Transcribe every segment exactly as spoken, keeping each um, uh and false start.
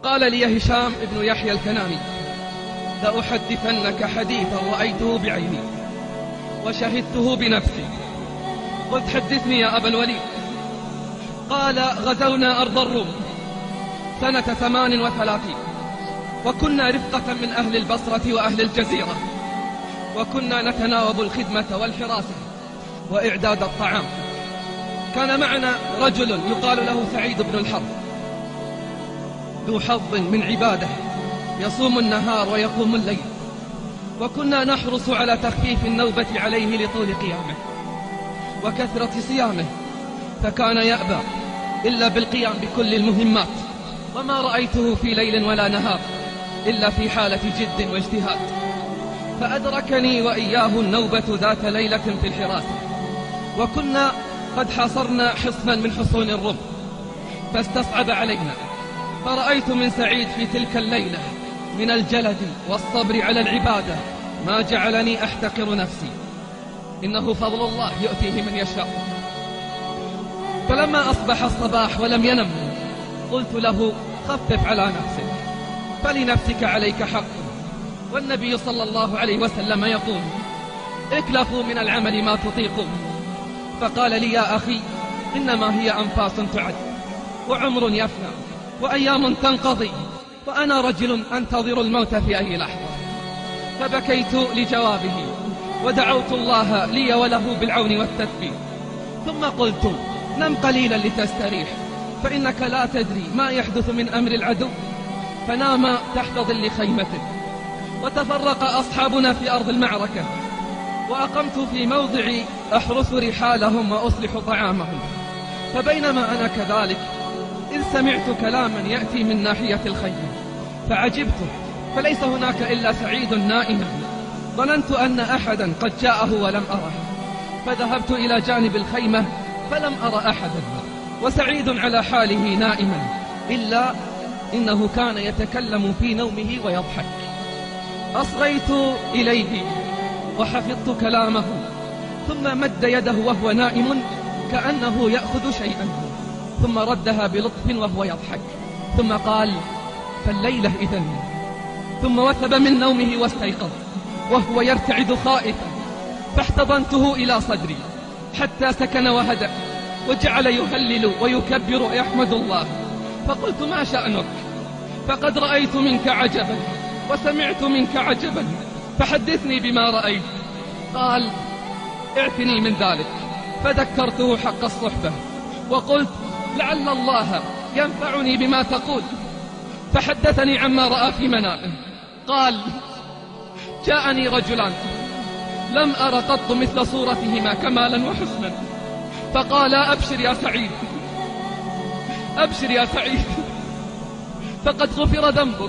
قال لي هشام ابن يحيى الكناني: لأحدثنك حديثا رأيته بعيني وشهدته بنفسي. قلت: حدثني يا أبا الوليد. قال: غزونا أرض الروم سنة ثمان وثلاثين، وكنا رفقة من أهل البصرة وأهل الجزيرة، وكنا نتناوب الخدمة والحراسة وإعداد الطعام. كان معنا رجل يقال له سعيد بن الحرب، ذو حظ من عباده، يصوم النهار ويقوم الليل، وكنا نحرص على تخفيف النوبة عليه لطول قيامه وكثرة صيامه، فكان يأبى إلا بالقيام بكل المهمات، وما رأيته في ليل ولا نهار إلا في حالة جد واجتهاد. فأدركني وإياه النوبة ذات ليلة في الحراسة، وكنا قد حاصرنا حصنا من حصون الروم، فاستصعب علينا، فرأيت من سعيد في تلك الليلة من الجلد والصبر على العبادة ما جعلني أحتقر نفسي. إنه فضل الله يؤتيه من يشاء. فلما أصبح الصباح ولم ينم، قلت له: خفف على نفسك، فلنفسك عليك حق، والنبي صلى الله عليه وسلم يقول: اكلفوا من العمل ما تطيقون. فقال لي: يا أخي، إنما هي أنفاس تعد، وعمر يفنى، وأيام تنقضي، وأنا رجل أنتظر الموت في أي لحظة. فبكيت لجوابه، ودعوت الله لي وله بالعون والتثبيت، ثم قلت: نم قليلا لتستريح، فإنك لا تدري ما يحدث من أمر العدو. فنام تحت ظل خيمته. وتفرق أصحابنا في أرض المعركة، وأقمت في موضع أحرس رحالهم وأصلح طعامهم. فبينما أنا كذلك إذ سمعت كلاما يأتي من ناحية الخيمة، فعجبت، فليس هناك إلا سعيد نائما. ظننت أن أحدا قد جاءه ولم أره، فذهبت إلى جانب الخيمة فلم أر أحدا، وسعيد على حاله نائما، إلا إنه كان يتكلم في نومه ويضحك. أصغيت إليه وحفظت كلامه، ثم مد يده وهو نائم كأنه يأخذ شيئا، ثم ردها بلطف وهو يضحك، ثم قال: فالليلة إذن. ثم وثب من نومه واستيقظ وهو يرتعد خائفا، فاحتضنته إلى صدري حتى سكن وهدأ، وجعل يهلل ويكبر ويحمد الله. فقلت: ما شأنك؟ فقد رأيت منك عجبا وسمعت منك عجبا، فحدثني بما رأيت. قال: اعفني من ذلك. فذكرته حق الصحبة، وقلت: لعل الله ينفعني بما تقول. فحدثني عما رأى في منامه. قال: جاءني رجلان لم أر قط مثل صورتهما كمالا وحسنا، فقال: أبشر يا سعيد، أبشر يا سعيد، فقد غفر ذنبك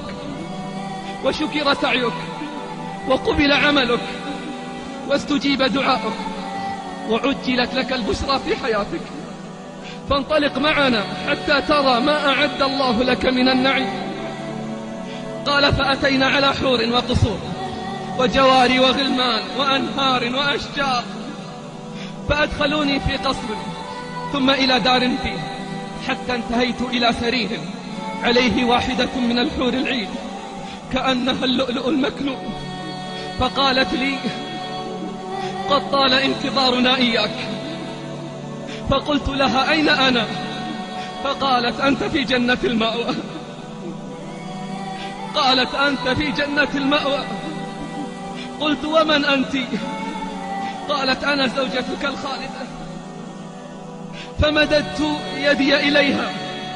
وشكر سعيك وقبل عملك واستجيب دعاؤك وعجلت لك البشرى في حياتك، فانطلق معنا حتى ترى ما أعد الله لك من النعيم. قال: فأتينا على حور وقصور وجواري وغلمان وأنهار وأشجار، فأدخلوني في قصر ثم إلى دار فيه، حتى انتهيت إلى سرير عليه واحدة من الحور العين كأنها اللؤلؤ المكنون. فقالت لي: قد طال انتظارنا إياك. فقلت لها: أين أنا؟ فقالت: أنت في جنة المأوى. قالت: أنت في جنة المأوى. قلت: ومن أنت؟ قالت: أنا زوجتك الخالدة. فمددت يدي إليها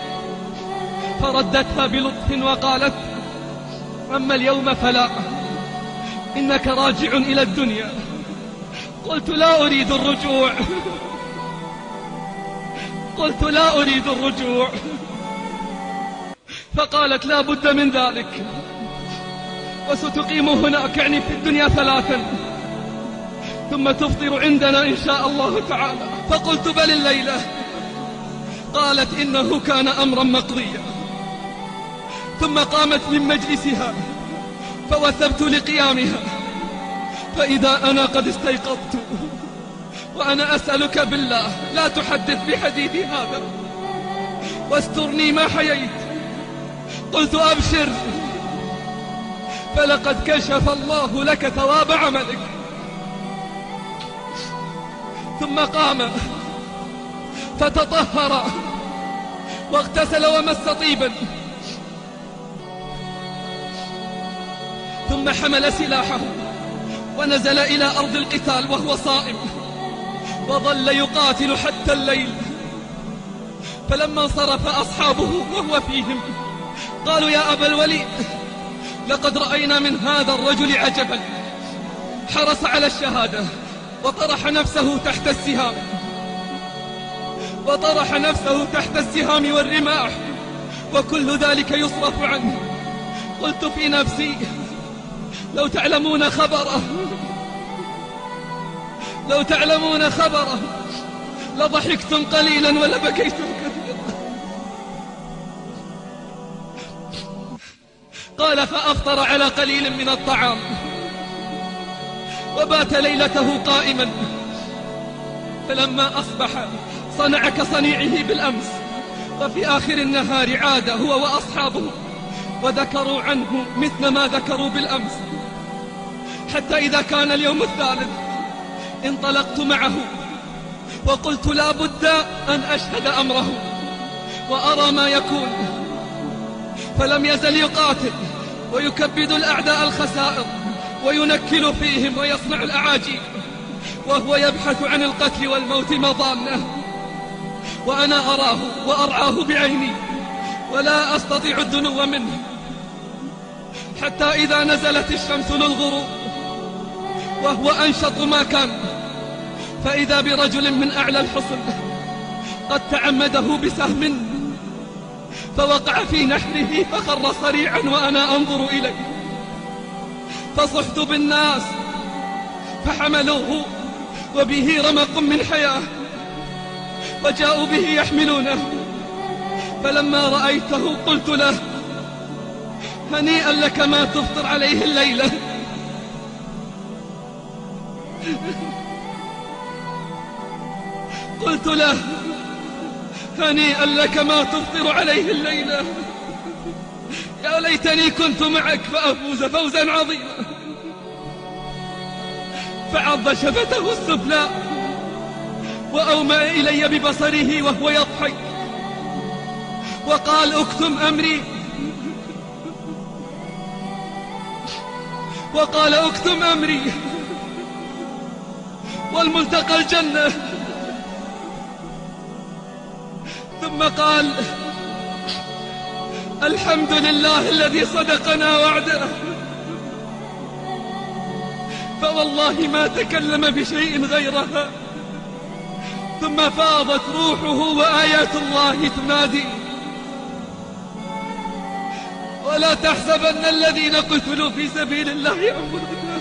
فردتها بلطف وقالت: أما اليوم فلا، إنك راجع إلى الدنيا. قلت: لا أريد الرجوع. قلت: لا أريد الرجوع. فقالت: لا بد من ذلك، وستقيم هناك يعني في الدنيا ثلاثا، ثم تفطر عندنا إن شاء الله تعالى. فقلت: بل الليلة. قالت: إنه كان أمرا مقضيا. ثم قامت من مجلسها فوثبت لقيامها، فإذا أنا قد استيقظت وأنا أسألك بالله لا تحدث بحديثي هذا، واسترني ما حييت، قلت أبشر، فلقد كشف الله لك ثواب عملك. ثم قام فتطهر واغتسل ومس طيبا، ثم حمل سلاحه ونزل إلى أرض القتال وهو صائم، وظل يقاتل حتى الليل. فلما انصرف أصحابه وهو فيهم قالوا: يا أبا الوليد، لقد رأينا من هذا الرجل عجبا، حرص على الشهادة وطرح نفسه تحت السهام وطرح نفسه تحت السهام والرماح، وكل ذلك يصرف عنه. قلت في نفسي: لو تعلمون خبره لو تعلمون خبره لضحكتم قليلا ولبكيتم كثيرا. قال: فأفطر على قليل من الطعام وبات ليلته قائما، فلما أصبح صنع كصنيعه بالأمس، وفي آخر النهار عاد هو وأصحابه وذكروا عنه مثل ما ذكروا بالأمس، حتى إذا كان اليوم الثالث انطلقت معه وقلت: لا بد أن أشهد أمره وأرى ما يكون. فلم يزل يقاتل ويكبد الأعداء الخسائر وينكل فيهم ويصنع الأعاجيب، وهو يبحث عن القتل والموت مضانه، وأنا أراه وأرعاه بعيني ولا أستطيع الدنو منه. حتى إذا نزلت الشمس للغروب وهو أنشط ما كان، فإذا برجل من أعلى الحصن قد تعمده بسهم فوقع في نحره فخر صريعا وأنا أنظر إليه، فصحت بالناس فحملوه وبه رمق من حياة وجاءوا به يحملونه. فلما رأيته قلت له: هنيئا لك ما تفطر عليه الليلة. قلت له: هنيئا لك ما تفطر عليه الليلة، يا ليتني كنت معك فأفوز فوزا عظيما. فعض شفته السفلى وأومأ إلي ببصره وهو يضحك وقال: اكتم أمري وقال اكتم أمري والملتقى الجنة. ثم قال: الحمد لله الذي صدقنا وعده، فوالله ما تكلم بشيء غيرها. ثم فاضت روحه وآيات الله تنادي: ولا تحسبن الذين قتلوا في سبيل الله أمواتا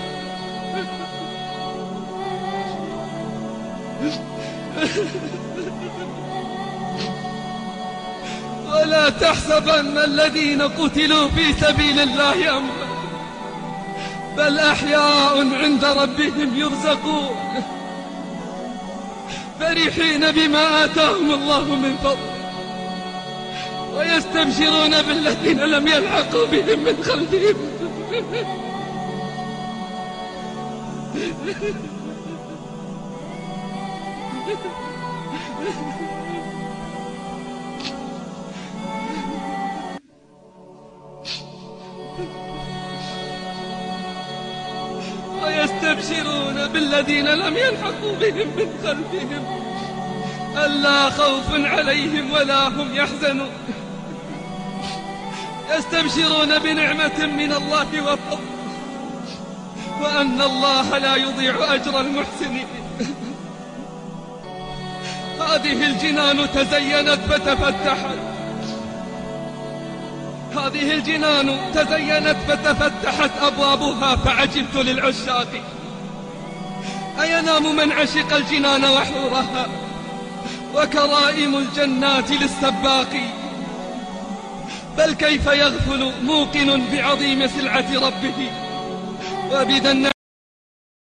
ولا تحسبن الذين قتلوا في سبيل الله أمواتا، بل أحياء عند ربهم يرزقون، فرحين بما آتاهم الله من فضله ويستبشرون بالذين لم يلحقوا بهم من خلفهم. ويستبشرون بالذين لم يلحقوا بهم من خلفهم ألا خوف عليهم ولا هم يحزنون، يستبشرون بنعمة من الله وفضل، وأن الله لا يضيع أجر المحسنين. هذه الجنان تزينت فتفتحت هذه الجنان تزينت فتفتحت أبوابها، فعجبت للعشاق أينام من عشق الجنان وحورها، وكرائم الجنات للسباق، بل كيف يغفل موقن بعظيم سلعة ربه وبذا